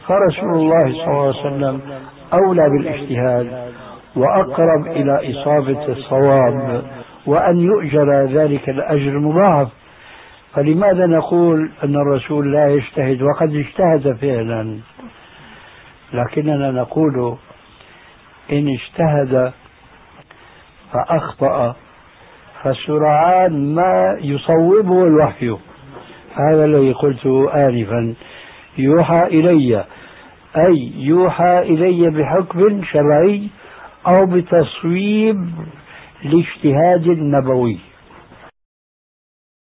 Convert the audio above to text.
فرسول الله صلى الله عليه وسلم أولى بالاجتهاد وأقرب إلى إصابة الصواب وأن يؤجر ذلك الأجر المضاعف. فلماذا نقول أن الرسول لا يجتهد وقد اجتهد فعلا؟ لكننا نقول إن اجتهد فأخطأ فسرعان ما يصوبه الوحي. هذا الذي قلته آنفا، يوحى إلي، أي يوحى إلي بحكم شرعي أو بتصويب لاجتهاد نبوي.